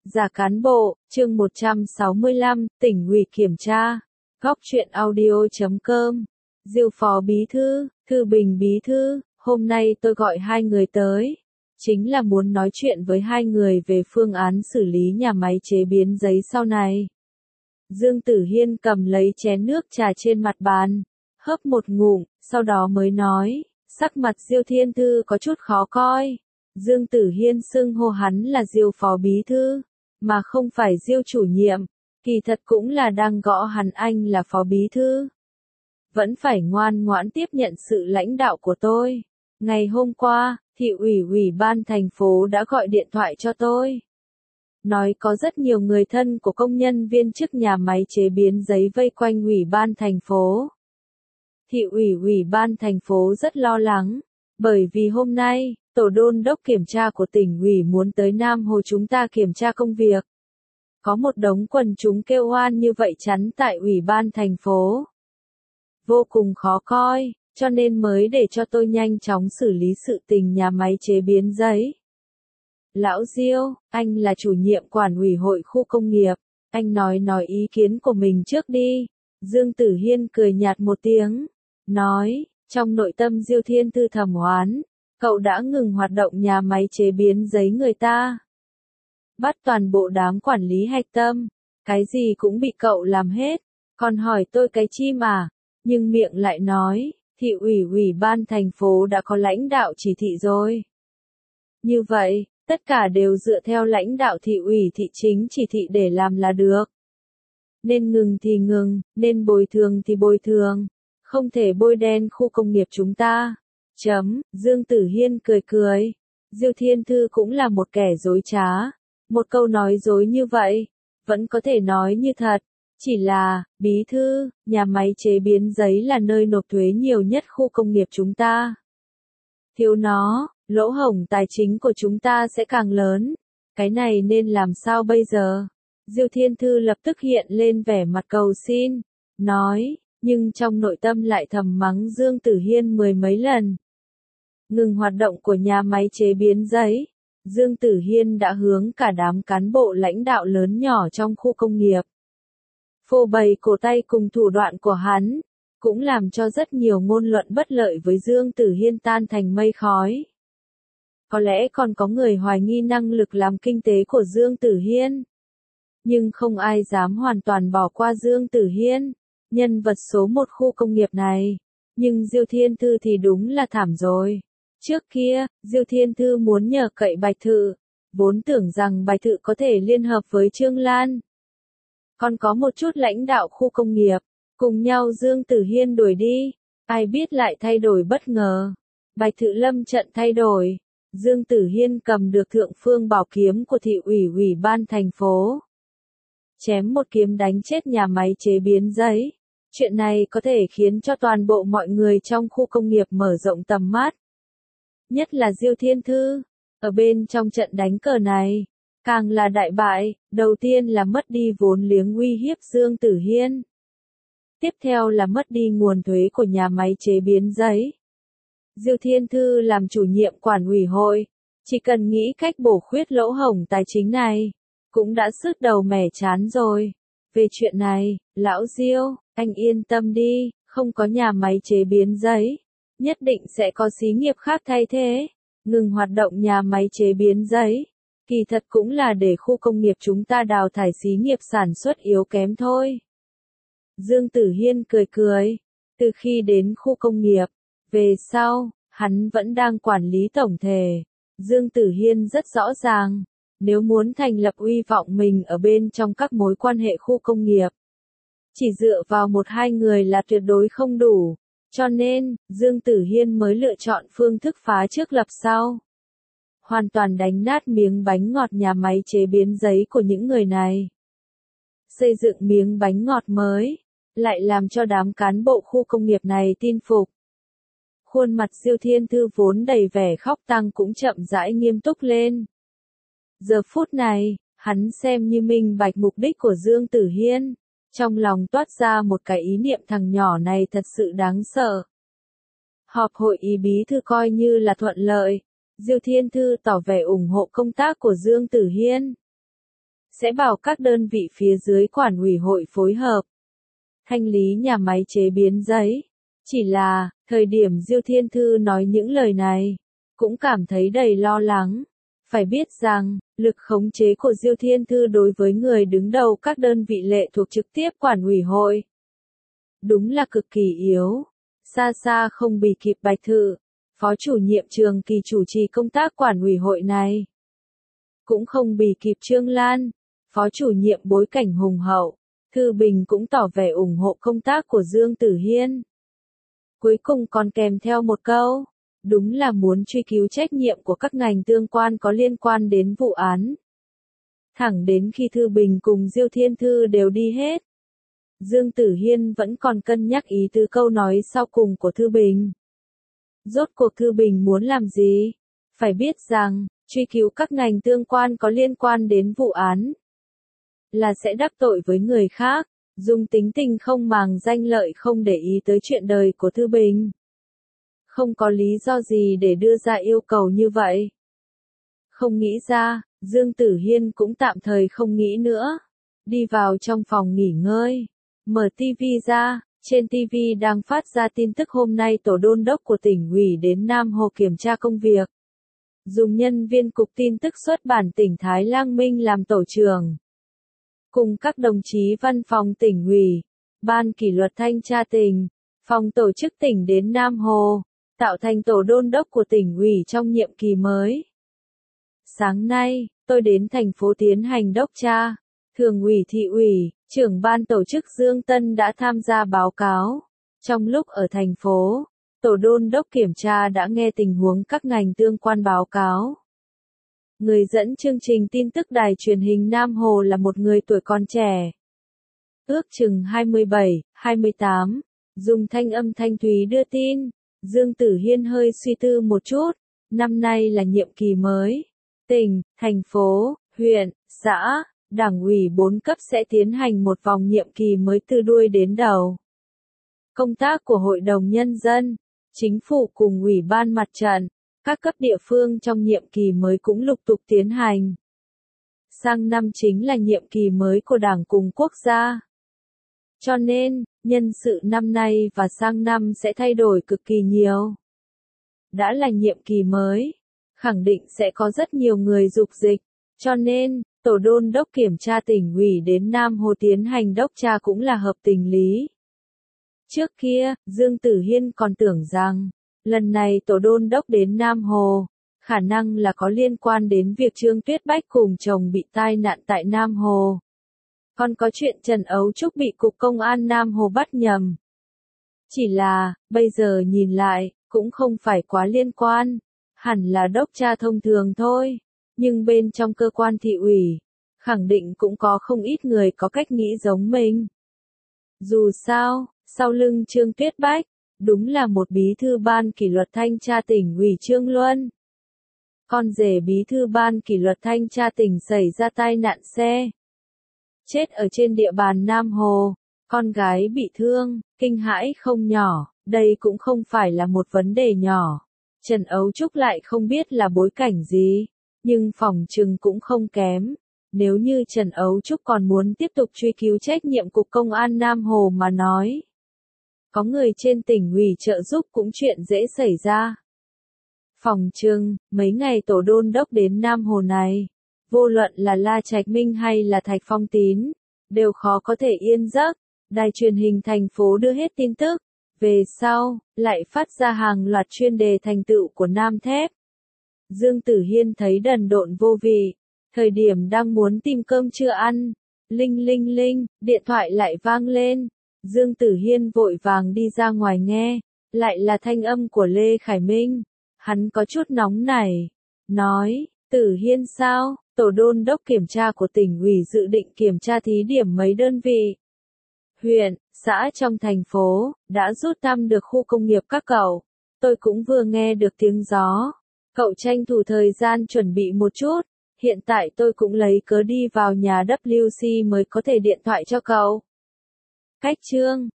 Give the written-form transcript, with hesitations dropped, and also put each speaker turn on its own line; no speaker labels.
Giả cán bộ, chương 165, tỉnh ủy kiểm tra. Góc truyện audio.com. Diêu phó bí thư, Thư Bình bí thư, hôm nay tôi gọi hai người tới. Chính là muốn nói chuyện với hai người về phương án xử lý nhà máy chế biến giấy sau này. Dương Tử Hiên cầm lấy chén nước trà trên mặt bàn, hớp một ngụm, sau đó mới nói, sắc mặt Diêu Thiên Thư có chút khó coi. Dương Tử Hiên xưng hô hắn là Diêu phó bí thư, mà không phải Diêu chủ nhiệm, kỳ thật cũng là đang gõ hắn anh là phó bí thư. Vẫn phải ngoan ngoãn tiếp nhận sự lãnh đạo của tôi. Ngày hôm qua, thị ủy ban thành phố đã gọi điện thoại cho tôi. Nói có rất nhiều người thân của công nhân viên chức nhà máy chế biến giấy vây quanh ủy ban thành phố. Thị ủy ban thành phố rất lo lắng, bởi vì hôm nay, tổ đôn đốc kiểm tra của tỉnh ủy muốn tới Nam Hồ chúng ta kiểm tra công việc. Có một đống quần chúng kêu oan như vậy chắn tại ủy ban thành phố. Vô cùng khó coi, cho nên mới để cho tôi nhanh chóng xử lý sự tình nhà máy chế biến giấy. Lão Diêu, anh là chủ nhiệm quản ủy hội khu công nghiệp, anh nói ý kiến của mình trước đi. Dương Tử Hiên cười nhạt một tiếng, nói, trong nội tâm Diêu Thiên Thư thầm oán, cậu đã ngừng hoạt động nhà máy chế biến giấy người ta. Bắt toàn bộ đám quản lý hạch tâm, cái gì cũng bị cậu làm hết, còn hỏi tôi cái chi mà, nhưng miệng lại nói, thị ủy ban thành phố đã có lãnh đạo chỉ thị rồi. Như vậy, tất cả đều dựa theo lãnh đạo thị ủy thị chính chỉ thị để làm là được. Nên ngừng thì ngừng, nên bồi thường thì bồi thường, không thể bôi đen khu công nghiệp chúng ta. Dương Tử Hiên cười cười, Diêu Thiên Thư cũng là một kẻ dối trá, một câu nói dối như vậy, vẫn có thể nói như thật, chỉ là, bí thư, nhà máy chế biến giấy là nơi nộp thuế nhiều nhất khu công nghiệp chúng ta. Thiếu nó, lỗ hổng tài chính của chúng ta sẽ càng lớn, cái này nên làm sao bây giờ? Diêu Thiên Thư lập tức hiện lên vẻ mặt cầu xin, nói, nhưng trong nội tâm lại thầm mắng Dương Tử Hiên mười mấy lần. Ngừng hoạt động của nhà máy chế biến giấy, Dương Tử Hiên đã hướng cả đám cán bộ lãnh đạo lớn nhỏ trong khu công nghiệp. Phô bày cổ tay cùng thủ đoạn của hắn, cũng làm cho rất nhiều ngôn luận bất lợi với Dương Tử Hiên tan thành mây khói. Có lẽ còn có người hoài nghi năng lực làm kinh tế của Dương Tử Hiên. Nhưng không ai dám hoàn toàn bỏ qua Dương Tử Hiên, nhân vật số một khu công nghiệp này. Nhưng Diêu Thiên Thư thì đúng là thảm rồi. Trước kia, Diêu Thiên Thư muốn nhờ cậy Bạch Thự, vốn tưởng rằng Bạch Thự có thể liên hợp với Trương Lan. Còn có một chút lãnh đạo khu công nghiệp, cùng nhau Dương Tử Hiên đuổi đi, ai biết lại thay đổi bất ngờ. Bạch Thự lâm trận thay đổi, Dương Tử Hiên cầm được thượng phương bảo kiếm của thị ủy ban thành phố. Chém một kiếm đánh chết nhà máy chế biến giấy. Chuyện này có thể khiến cho toàn bộ mọi người trong khu công nghiệp mở rộng tầm mắt. Nhất là Diêu Thiên Thư, ở bên trong trận đánh cờ này, càng là đại bại, đầu tiên là mất đi vốn liếng uy hiếp Dương Tử Hiên. Tiếp theo là mất đi nguồn thuế của nhà máy chế biến giấy. Diêu Thiên Thư làm chủ nhiệm quản ủy hội, chỉ cần nghĩ cách bổ khuyết lỗ hổng tài chính này, cũng đã sứt đầu mẻ chán rồi. Về chuyện này, lão Diêu, anh yên tâm đi, không có nhà máy chế biến giấy, nhất định sẽ có xí nghiệp khác thay thế. Ngừng hoạt động nhà máy chế biến giấy, kỳ thật cũng là để khu công nghiệp chúng ta đào thải xí nghiệp sản xuất yếu kém thôi. Dương Tử Hiên cười cười, từ khi đến khu công nghiệp, về sau, hắn vẫn đang quản lý tổng thể. Dương Tử Hiên rất rõ ràng, nếu muốn thành lập uy vọng mình ở bên trong các mối quan hệ khu công nghiệp, chỉ dựa vào một hai người là tuyệt đối không đủ. Cho nên, Dương Tử Hiên mới lựa chọn phương thức phá trước lập sau. Hoàn toàn đánh nát miếng bánh ngọt nhà máy chế biến giấy của những người này. Xây dựng miếng bánh ngọt mới, lại làm cho đám cán bộ khu công nghiệp này tin phục. Khuôn mặt Diêu Thiên Thư vốn đầy vẻ khóc tang cũng chậm rãi nghiêm túc lên. Giờ phút này, hắn xem như minh bạch mục đích của Dương Tử Hiên. Trong lòng toát ra một cái ý niệm thằng nhỏ này thật sự đáng sợ. Họp hội ý bí thư coi như là thuận lợi. Diêu Thiên Thư tỏ vẻ ủng hộ công tác của Dương Tử Hiên. sẽ bảo các đơn vị phía dưới quản ủy hội phối hợp thanh lý nhà máy chế biến giấy. Chỉ là, thời điểm Diêu Thiên Thư nói những lời này, cũng cảm thấy đầy lo lắng. Phải biết rằng, lực khống chế của Diêu Thiên Thư đối với người đứng đầu các đơn vị lệ thuộc trực tiếp quản ủy hội đúng là cực kỳ yếu, xa xa không bì kịp Bạch Thự, phó chủ nhiệm Trường Kỳ chủ trì công tác quản ủy hội này. Cũng không bì kịp Trương Lan, phó chủ nhiệm bối cảnh hùng hậu, Thư Bình cũng tỏ vẻ ủng hộ công tác của Dương Tử Hiên. Cuối cùng còn kèm theo một câu, đúng là muốn truy cứu trách nhiệm của các ngành tương quan có liên quan đến vụ án. Thẳng đến khi Thư Bình cùng Diêu Thiên Thư đều đi hết, Dương Tử Hiên vẫn còn cân nhắc ý tứ câu nói sau cùng của Thư Bình. Rốt cuộc Thư Bình muốn làm gì? Phải biết rằng, truy cứu các ngành tương quan có liên quan đến vụ án là sẽ đắc tội với người khác, dùng tính tình không màng danh lợi không để ý tới chuyện đời của Thư Bình. Không có lý do gì để đưa ra yêu cầu như vậy. Không nghĩ ra, Dương Tử Hiên cũng tạm thời không nghĩ nữa. Đi vào trong phòng nghỉ ngơi, mở TV ra, trên TV đang phát ra tin tức hôm nay tổ đôn đốc của tỉnh ủy đến Nam Hồ kiểm tra công việc. Dùng nhân viên cục tin tức xuất bản tỉnh Thái Lang Minh làm tổ trưởng. Cùng các đồng chí văn phòng tỉnh ủy, ban kỷ luật thanh tra tỉnh, phòng tổ chức tỉnh đến Nam Hồ, tạo thành tổ đôn đốc của tỉnh ủy trong nhiệm kỳ mới. Sáng nay, tôi đến thành phố tiến hành đốc tra. Thường ủy thị ủy, trưởng ban tổ chức Dương Tân đã tham gia báo cáo. Trong lúc ở thành phố, tổ đôn đốc kiểm tra đã nghe tình huống các ngành tương quan báo cáo. Người dẫn chương trình tin tức đài truyền hình Nam Hồ là một người tuổi còn trẻ. Ước chừng 27, 28, dùng thanh âm thanh thúy đưa tin. Dương Tử Hiên hơi suy tư một chút. Năm nay là nhiệm kỳ mới. Tỉnh, thành phố, huyện, xã, đảng ủy 4 cấp sẽ tiến hành một vòng nhiệm kỳ mới từ đuôi đến đầu. Công tác của Hội đồng Nhân dân, Chính phủ cùng Ủy ban Mặt trận, các cấp địa phương trong nhiệm kỳ mới cũng lục tục tiến hành. Sang năm chính là nhiệm kỳ mới của Đảng cùng quốc gia. Cho nên, nhân sự năm nay và sang năm sẽ thay đổi cực kỳ nhiều. Đã là nhiệm kỳ mới, khẳng định sẽ có rất nhiều người dục dịch, cho nên, tổ đôn đốc kiểm tra tỉnh ủy đến Nam Hồ tiến hành đốc tra cũng là hợp tình lý. Trước kia, Dương Tử Hiên còn tưởng rằng, lần này tổ đôn đốc đến Nam Hồ, khả năng là có liên quan đến việc Trương Tuyết Bách cùng chồng bị tai nạn tại Nam Hồ. Còn có chuyện Trần Ấu Trúc bị Cục Công an Nam Hồ bắt nhầm. Chỉ là, bây giờ nhìn lại, cũng không phải quá liên quan, hẳn là đốc tra thông thường thôi. Nhưng bên trong cơ quan thị ủy, khẳng định cũng có không ít người có cách nghĩ giống mình. Dù sao, sau lưng Trương Tuyết Bách, đúng là một bí thư ban kỷ luật thanh tra tỉnh ủy Trương Luân. Con rể bí thư ban kỷ luật thanh tra tỉnh xảy ra tai nạn xe. Chết ở trên địa bàn Nam Hồ, con gái bị thương, kinh hãi không nhỏ, đây cũng không phải là một vấn đề nhỏ. Trần Ấu Trúc lại không biết là bối cảnh gì, nhưng phỏng chừng cũng không kém. Nếu như Trần Ấu Trúc còn muốn tiếp tục truy cứu trách nhiệm Cục Công an Nam Hồ mà nói, có người trên tỉnh ủy trợ giúp cũng chuyện dễ xảy ra. Phỏng chừng, mấy ngày tổ đôn đốc đến Nam Hồ này, vô luận là La Trạch Minh hay là Thạch Phong Tín, đều khó có thể yên giấc. Đài truyền hình thành phố đưa hết tin tức, về sau, lại phát ra hàng loạt chuyên đề thành tựu của Nam Thép. Dương Tử Hiên thấy đần độn vô vị, thời điểm đang muốn tìm cơm trưa ăn, linh linh linh, điện thoại lại vang lên. Dương Tử Hiên vội vàng đi ra ngoài nghe, lại là thanh âm của Lê Khải Minh. Hắn có chút nóng nảy, nói, Tử Hiên sao, tổ đôn đốc kiểm tra của tỉnh ủy dự định kiểm tra thí điểm mấy đơn vị. Huyện, xã trong thành phố, đã rút thăm được khu công nghiệp các cậu. Tôi cũng vừa nghe được tiếng gió. Cậu tranh thủ thời gian chuẩn bị một chút. Hiện tại tôi cũng lấy cớ đi vào nhà WC mới có thể điện thoại cho cậu. Cách chương